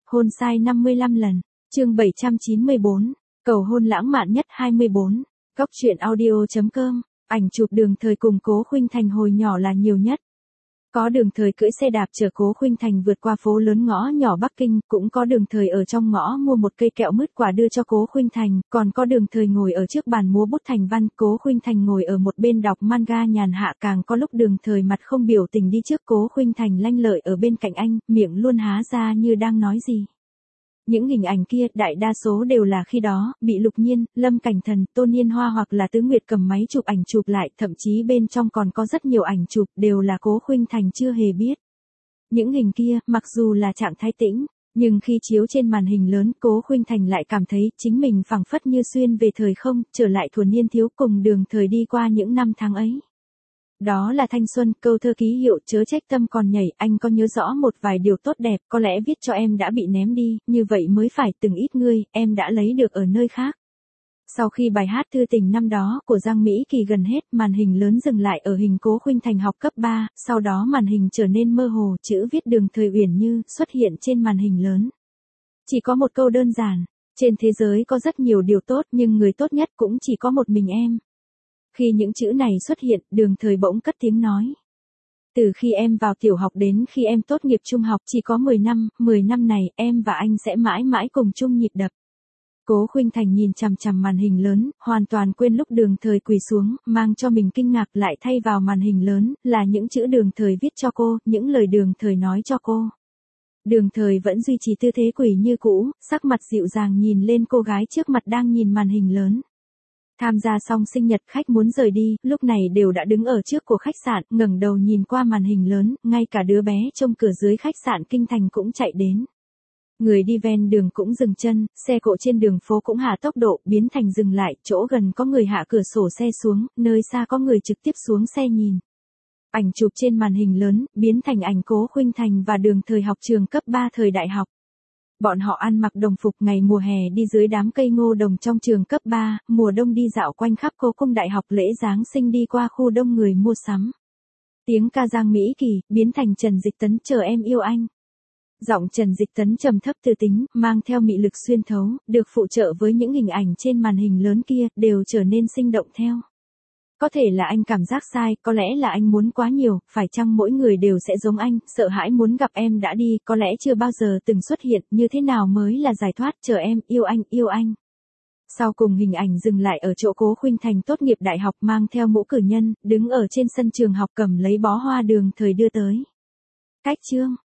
Hôn sai 55 lần. Chương 794. Cầu hôn lãng mạn nhất 24. Góc truyện audio.com. Ảnh chụp Đường Thời cùng Cố Khuynh Thành hồi nhỏ là nhiều nhất. Có Đường Thời cưỡi xe đạp chở Cố Khuynh Thành vượt qua phố lớn ngõ nhỏ Bắc Kinh, cũng có Đường Thời ở trong ngõ mua một cây kẹo mứt quả đưa cho Cố Khuynh Thành, còn có Đường Thời ngồi ở trước bàn múa bút thành văn, Cố Khuynh Thành ngồi ở một bên đọc manga nhàn hạ, càng có lúc Đường Thời mặt không biểu tình đi trước Cố Khuynh Thành lanh lợi ở bên cạnh anh, miệng luôn há ra như đang nói gì. Những hình ảnh kia, đại đa số đều là khi đó, bị Lục Nhiên, Lâm Cảnh Thần, Tôn Nhiên Hoa hoặc là Tứ Nguyệt cầm máy chụp ảnh chụp lại, thậm chí bên trong còn có rất nhiều ảnh chụp, đều là Cố Khuynh Thành chưa hề biết. Những hình kia, mặc dù là trạng thái tĩnh, nhưng khi chiếu trên màn hình lớn, Cố Khuynh Thành lại cảm thấy chính mình phảng phất như xuyên về thời không, trở lại thuở niên thiếu cùng Đường Thời đi qua những năm tháng ấy. Đó là thanh xuân, câu thơ ký hiệu chớ trách tâm còn nhảy, anh có nhớ rõ một vài điều tốt đẹp, có lẽ viết cho em đã bị ném đi, như vậy mới phải từng ít ngươi, em đã lấy được ở nơi khác. Sau khi bài hát Thư Tình năm đó của Giang Mỹ Kỳ gần hết, màn hình lớn dừng lại ở hình Cố Khuynh Thành học cấp 3, sau đó màn hình trở nên mơ hồ, chữ viết Đường Thời Uyển Như xuất hiện trên màn hình lớn. Chỉ có một câu đơn giản, trên thế giới có rất nhiều điều tốt nhưng người tốt nhất cũng chỉ có một mình em. Khi những chữ này xuất hiện, Đường Thời bỗng cất tiếng nói. Từ khi em vào tiểu học đến khi em tốt nghiệp trung học chỉ có 10 năm này em và anh sẽ mãi mãi cùng chung nhịp đập. Cố Khuynh Thành nhìn chằm chằm màn hình lớn, hoàn toàn quên lúc Đường Thời quỳ xuống, mang cho mình kinh ngạc lại thay vào màn hình lớn, là những chữ Đường Thời viết cho cô, những lời Đường Thời nói cho cô. Đường Thời vẫn duy trì tư thế quỳ như cũ, sắc mặt dịu dàng nhìn lên cô gái trước mặt đang nhìn màn hình lớn. Tham gia xong sinh nhật khách muốn rời đi, lúc này đều đã đứng ở trước của khách sạn, ngẩng đầu nhìn qua màn hình lớn, ngay cả đứa bé trông cửa dưới khách sạn Kinh Thành cũng chạy đến. Người đi ven đường cũng dừng chân, xe cộ trên đường phố cũng hạ tốc độ, biến thành dừng lại, chỗ gần có người hạ cửa sổ xe xuống, nơi xa có người trực tiếp xuống xe nhìn. Ảnh chụp trên màn hình lớn, biến thành ảnh Cố Khuynh Thành và Đường Thời học trường cấp 3 thời đại học. Bọn họ ăn mặc đồng phục ngày mùa hè đi dưới đám cây ngô đồng trong trường cấp 3, mùa đông đi dạo quanh khắp Cố Cung Đại học, lễ Giáng sinh đi qua khu đông người mua sắm. Tiếng ca Giang Mỹ Kỳ, biến thành Trần Dịch Tấn chờ em yêu anh. Giọng Trần Dịch Tấn trầm thấp tư tính, mang theo mị lực xuyên thấu, được phụ trợ với những hình ảnh trên màn hình lớn kia, đều trở nên sinh động theo. Có thể là anh cảm giác sai, có lẽ là anh muốn quá nhiều, phải chăng mỗi người đều sẽ giống anh, sợ hãi muốn gặp em đã đi, có lẽ chưa bao giờ từng xuất hiện, như thế nào mới là giải thoát, chờ em, yêu anh, yêu anh. Sau cùng hình ảnh dừng lại ở chỗ Cố Khuynh Thành tốt nghiệp đại học mang theo mũ cử nhân, đứng ở trên sân trường học cầm lấy bó hoa Đường Thời đưa tới. Cách chương.